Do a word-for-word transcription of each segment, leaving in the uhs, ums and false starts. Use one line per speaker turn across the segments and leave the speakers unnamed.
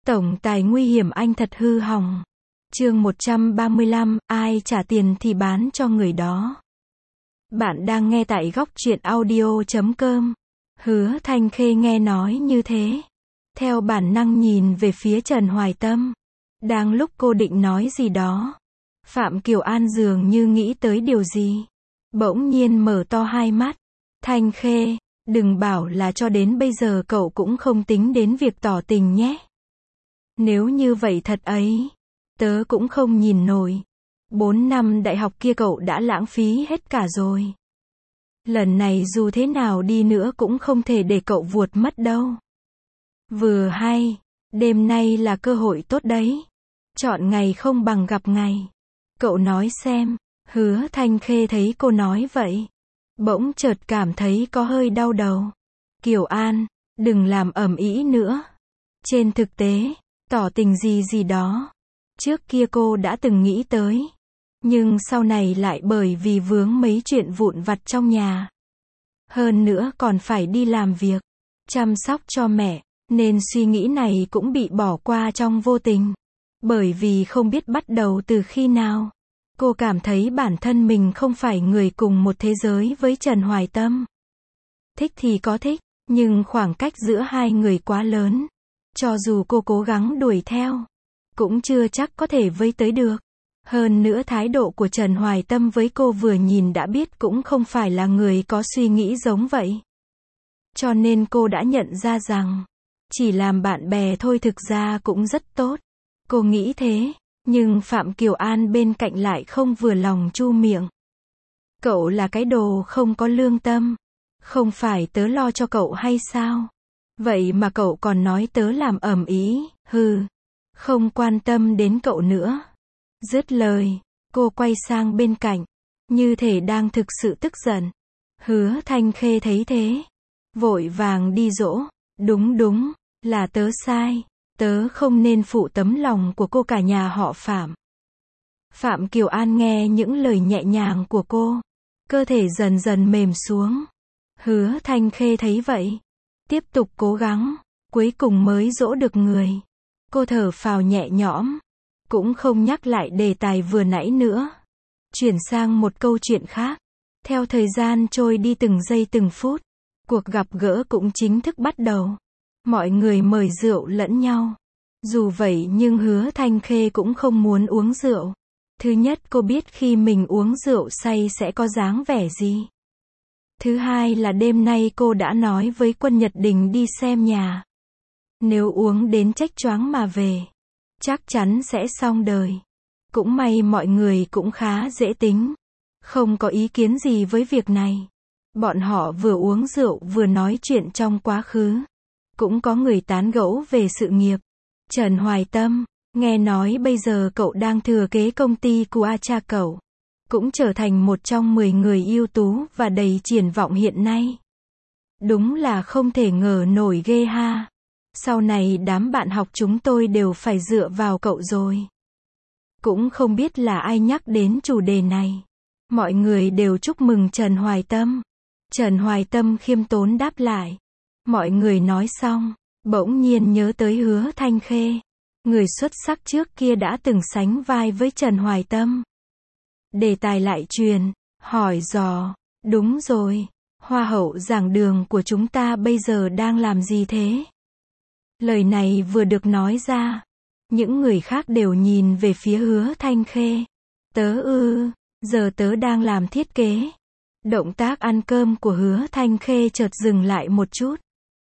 Tổng tài nguy hiểm anh thật hư hỏng. Chương một trăm ba mươi lăm, ai trả tiền thì bán cho người đó. Bạn đang nghe tại góc truyện audio chấm com. Hứa Thanh Khê nghe nói như thế, theo bản năng nhìn về phía Trần Hoài Tâm. Đang lúc cô định nói gì đó, Phạm Kiều An dường như nghĩ tới điều gì, bỗng nhiên mở to hai mắt. Thanh Khê, đừng bảo là cho đến bây giờ cậu cũng không tính đến việc tỏ tình nhé. Nếu như vậy thật ấy, tớ cũng không nhìn nổi. Bốn năm đại học kia cậu đã lãng phí hết cả rồi. Lần này dù thế nào đi nữa cũng không thể để cậu vuột mất đâu. Vừa hay, đêm nay là cơ hội tốt đấy. Chọn ngày không bằng gặp ngày. Cậu nói xem. Hứa Thanh Khê thấy cô nói vậy, bỗng chợt cảm thấy có hơi đau đầu. Kiều An, đừng làm ầm ĩ nữa. Trên thực tế, tỏ tình gì gì đó, trước kia cô đã từng nghĩ tới. Nhưng sau này lại bởi vì vướng mấy chuyện vụn vặt trong nhà. Hơn nữa còn phải đi làm việc, chăm sóc cho mẹ, nên suy nghĩ này cũng bị bỏ qua trong vô tình. Bởi vì không biết bắt đầu từ khi nào, cô cảm thấy bản thân mình không phải người cùng một thế giới với Trần Hoài Tâm. Thích thì có thích, nhưng khoảng cách giữa hai người quá lớn. Cho dù cô cố gắng đuổi theo, cũng chưa chắc có thể với tới được. Hơn nữa thái độ của Trần Hoài Tâm với cô vừa nhìn đã biết cũng không phải là người có suy nghĩ giống vậy. Cho nên cô đã nhận ra rằng, chỉ làm bạn bè thôi thực ra cũng rất tốt. Cô nghĩ thế, nhưng Phạm Kiều An bên cạnh lại không vừa lòng chu miệng. Cậu là cái đồ không có lương tâm. Không phải tớ lo cho cậu hay sao? Vậy mà cậu còn nói tớ làm ầm ĩ, hừ. Không quan tâm đến cậu nữa. Dứt lời, cô quay sang bên cạnh, như thể đang thực sự tức giận. Hứa Thanh Khê thấy thế, vội vàng đi dỗ. Đúng đúng, là tớ sai. Tớ không nên phụ tấm lòng của cô cả nhà họ Phạm. Phạm Kiều An nghe những lời nhẹ nhàng của cô, cơ thể dần dần mềm xuống. Hứa Thanh Khê thấy vậy, tiếp tục cố gắng, cuối cùng mới dỗ được người. Cô thở phào nhẹ nhõm, cũng không nhắc lại đề tài vừa nãy nữa. Chuyển sang một câu chuyện khác. Theo thời gian trôi đi từng giây từng phút, cuộc gặp gỡ cũng chính thức bắt đầu. Mọi người mời rượu lẫn nhau. Dù vậy nhưng Hứa Thanh Khê cũng không muốn uống rượu. Thứ nhất cô biết khi mình uống rượu say sẽ có dáng vẻ gì. Thứ hai là đêm nay cô đã nói với Quân Nhật Đình đi xem nhà. Nếu uống đến chách choáng mà về, chắc chắn sẽ xong đời. Cũng may mọi người cũng khá dễ tính, không có ý kiến gì với việc này. Bọn họ vừa uống rượu vừa nói chuyện trong quá khứ. Cũng có người tán gẫu về sự nghiệp. Trần Hoài Tâm, nghe nói bây giờ cậu đang thừa kế công ty của cha cậu. Cũng trở thành một trong mười người ưu tú và đầy triển vọng hiện nay. Đúng là không thể ngờ nổi ghê ha. Sau này đám bạn học chúng tôi đều phải dựa vào cậu rồi. Cũng không biết là ai nhắc đến chủ đề này. Mọi người đều chúc mừng Trần Hoài Tâm. Trần Hoài Tâm khiêm tốn đáp lại. Mọi người nói xong, bỗng nhiên nhớ tới Hứa Thanh Khê. Người xuất sắc trước kia đã từng sánh vai với Trần Hoài Tâm. Đề tài lại truyền, hỏi dò, đúng rồi, hoa hậu giảng đường của chúng ta bây giờ đang làm gì thế? Lời này vừa được nói ra, những người khác đều nhìn về phía Hứa Thanh Khê. Tớ ư, giờ tớ đang làm thiết kế. Động tác ăn cơm của Hứa Thanh Khê chợt dừng lại một chút.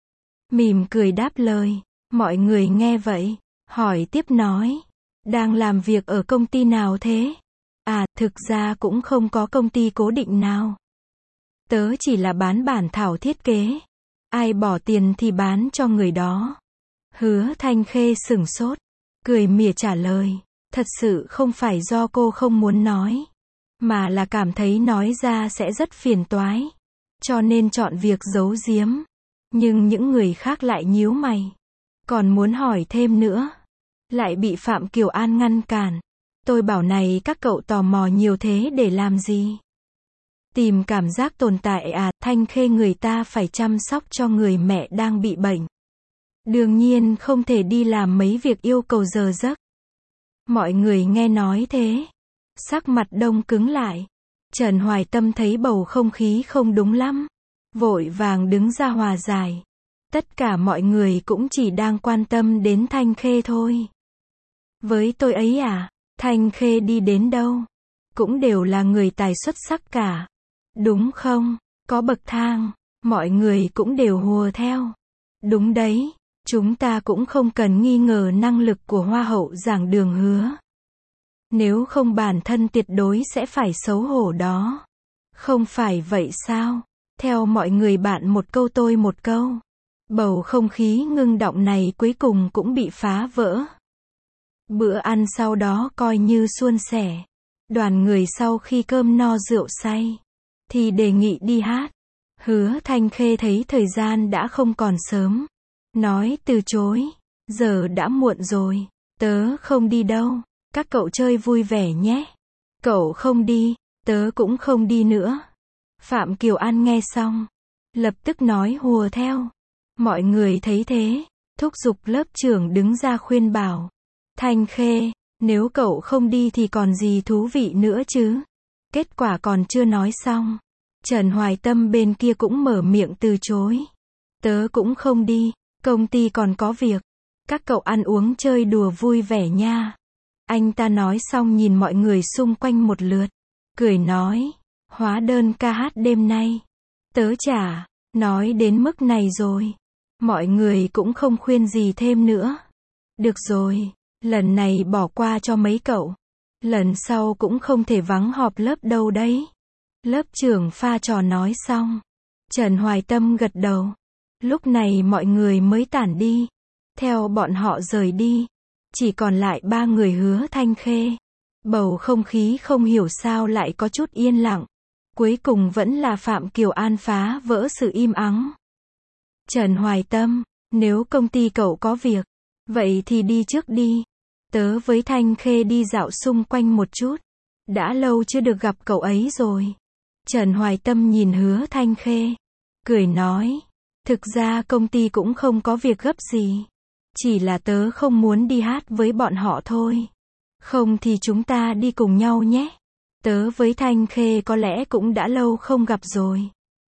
Mỉm cười đáp lời, mọi người nghe vậy, hỏi tiếp nói, đang làm việc ở công ty nào thế? À, thực ra cũng không có công ty cố định nào. Tớ chỉ là bán bản thảo thiết kế. Ai bỏ tiền thì bán cho người đó. Hứa Thanh Khê sửng sốt, cười mỉa trả lời, thật sự không phải do cô không muốn nói, mà là cảm thấy nói ra sẽ rất phiền toái. Cho nên chọn việc giấu giếm. Nhưng những người khác lại nhíu mày, còn muốn hỏi thêm nữa. Lại bị Phạm Kiều An ngăn cản. Tôi bảo này các cậu tò mò nhiều thế để làm gì? Tìm cảm giác tồn tại à? Thanh Khê người ta phải chăm sóc cho người mẹ đang bị bệnh. Đương nhiên không thể đi làm mấy việc yêu cầu giờ giấc. Mọi người nghe nói thế, sắc mặt đông cứng lại. Trần Hoài Tâm thấy bầu không khí không đúng lắm, vội vàng đứng ra hòa giải. Tất cả mọi người cũng chỉ đang quan tâm đến Thanh Khê thôi. Với tôi ấy à, Thanh Khê đi đến đâu, cũng đều là người tài xuất sắc cả. Đúng không? Có bậc thang, mọi người cũng đều hùa theo. Đúng đấy, chúng ta cũng không cần nghi ngờ năng lực của Hoa hậu giảng đường Hứa. Nếu không bản thân tuyệt đối sẽ phải xấu hổ đó. Không phải vậy sao? Theo mọi người bạn một câu tôi một câu. Bầu không khí ngưng động này cuối cùng cũng bị phá vỡ. Bữa ăn sau đó coi như suôn sẻ. Đoàn người sau khi cơm no rượu say, thì đề nghị đi hát. Hứa Thanh Khê thấy thời gian đã không còn sớm. Nói từ chối. Giờ đã muộn rồi. Tớ không đi đâu. Các cậu chơi vui vẻ nhé. Cậu không đi, tớ cũng không đi nữa. Phạm Kiều An nghe xong, lập tức nói hùa theo. Mọi người thấy thế, thúc giục lớp trưởng đứng ra khuyên bảo. Thanh Khê, nếu cậu không đi thì còn gì thú vị nữa chứ. Kết quả còn chưa nói xong, Trần Hoài Tâm bên kia cũng mở miệng từ chối. Tớ cũng không đi, công ty còn có việc. Các cậu ăn uống chơi đùa vui vẻ nha. Anh ta nói xong nhìn mọi người xung quanh một lượt, cười nói, hóa đơn ca hát đêm nay, tớ trả. Nói đến mức này rồi, mọi người cũng không khuyên gì thêm nữa. Được rồi, lần này bỏ qua cho mấy cậu. Lần sau cũng không thể vắng họp lớp đâu đấy. Lớp trưởng pha trò nói xong, Trần Hoài Tâm gật đầu. Lúc này mọi người mới tản đi. Theo bọn họ rời đi, chỉ còn lại ba người Hứa Thanh Khê. Bầu không khí không hiểu sao lại có chút yên lặng. Cuối cùng vẫn là Phạm Kiều An phá vỡ sự im ắng. Trần Hoài Tâm, nếu công ty cậu có việc, vậy thì đi trước đi. Tớ với Thanh Khê đi dạo xung quanh một chút. Đã lâu chưa được gặp cậu ấy rồi. Trần Hoài Tâm nhìn Hứa Thanh Khê, cười nói, thực ra công ty cũng không có việc gấp gì. Chỉ là tớ không muốn đi hát với bọn họ thôi. Không thì chúng ta đi cùng nhau nhé. Tớ với Thanh Khê có lẽ cũng đã lâu không gặp rồi.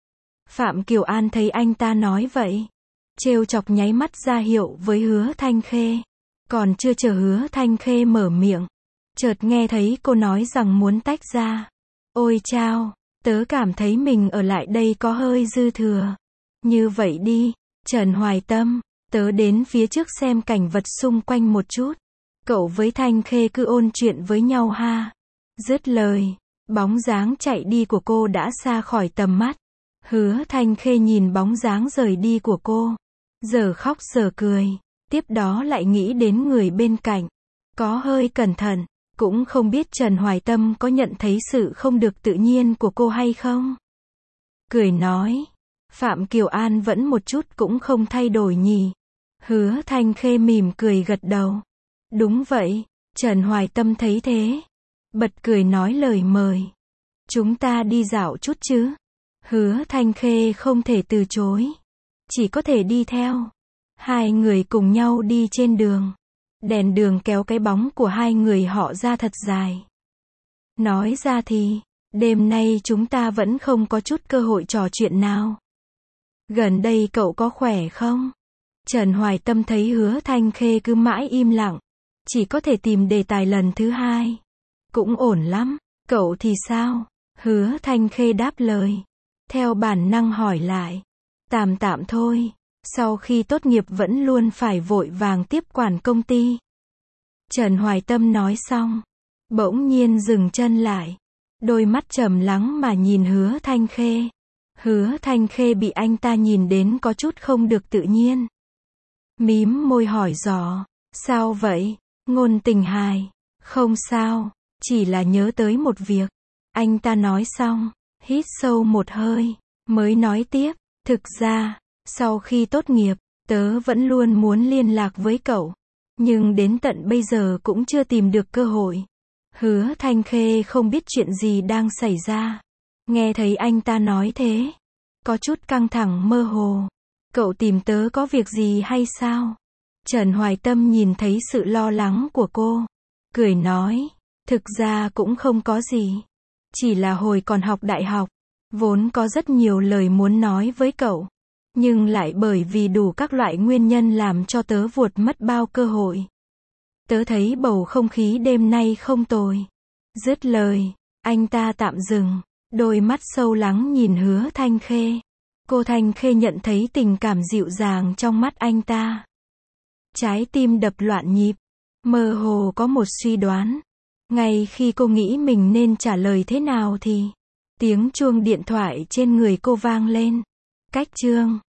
Phạm Kiều An thấy anh ta nói vậy, trêu chọc nháy mắt ra hiệu với Hứa Thanh Khê. Còn chưa chờ Hứa Thanh Khê mở miệng, chợt nghe thấy cô nói rằng muốn tách ra. Ôi chao, tớ cảm thấy mình ở lại đây có hơi dư thừa. Như vậy đi, Trần Hoài Tâm, tớ đến phía trước xem cảnh vật xung quanh một chút. Cậu với Thanh Khê cứ ôn chuyện với nhau ha. Dứt lời, bóng dáng chạy đi của cô đã xa khỏi tầm mắt. Hứa Thanh Khê nhìn bóng dáng rời đi của cô, giờ khóc giờ cười, tiếp đó lại nghĩ đến người bên cạnh. Có hơi cẩn thận, cũng không biết Trần Hoài Tâm có nhận thấy sự không được tự nhiên của cô hay không. Cười nói, Phạm Kiều An vẫn một chút cũng không thay đổi nhỉ. Hứa Thanh Khê mỉm cười gật đầu. Đúng vậy, Trần Hoài Tâm thấy thế, bật cười nói lời mời. Chúng ta đi dạo chút chứ. Hứa Thanh Khê không thể từ chối, chỉ có thể đi theo. Hai người cùng nhau đi trên đường. Đèn đường kéo cái bóng của hai người họ ra thật dài. Nói ra thì, đêm nay chúng ta vẫn không có chút cơ hội trò chuyện nào. Gần đây cậu có khỏe không? Trần Hoài Tâm thấy Hứa Thanh Khê cứ mãi im lặng, chỉ có thể tìm đề tài lần thứ hai. Cũng ổn lắm, cậu thì sao? Hứa Thanh Khê đáp lời. Theo bản năng hỏi lại. Tạm tạm thôi, sau khi tốt nghiệp vẫn luôn phải vội vàng tiếp quản công ty. Trần Hoài Tâm nói xong, bỗng nhiên dừng chân lại. Đôi mắt trầm lắng mà nhìn Hứa Thanh Khê. Hứa Thanh Khê bị anh ta nhìn đến có chút không được tự nhiên. Mím môi hỏi dò, sao vậy? Ngôn Tình hài, không sao, chỉ là nhớ tới một việc. Anh ta nói xong, hít sâu một hơi, mới nói tiếp, thực ra, sau khi tốt nghiệp, tớ vẫn luôn muốn liên lạc với cậu, nhưng đến tận bây giờ cũng chưa tìm được cơ hội. Hứa Thanh Khê không biết chuyện gì đang xảy ra. Nghe thấy anh ta nói thế, có chút căng thẳng mơ hồ. Cậu tìm tớ có việc gì hay sao? Trần Hoài Tâm nhìn thấy sự lo lắng của cô, cười nói, thực ra cũng không có gì. Chỉ là hồi còn học đại học, vốn có rất nhiều lời muốn nói với cậu. Nhưng lại bởi vì đủ các loại nguyên nhân làm cho tớ vuột mất bao cơ hội. Tớ thấy bầu không khí đêm nay không tồi. Dứt lời, anh ta tạm dừng, đôi mắt sâu lắng nhìn Hứa Thanh Khê. Cô Thanh Khê nhận thấy tình cảm dịu dàng trong mắt anh ta. Trái tim đập loạn nhịp, mơ hồ có một suy đoán. Ngay khi cô nghĩ mình nên trả lời thế nào thì tiếng chuông điện thoại trên người cô vang lên. Cách chương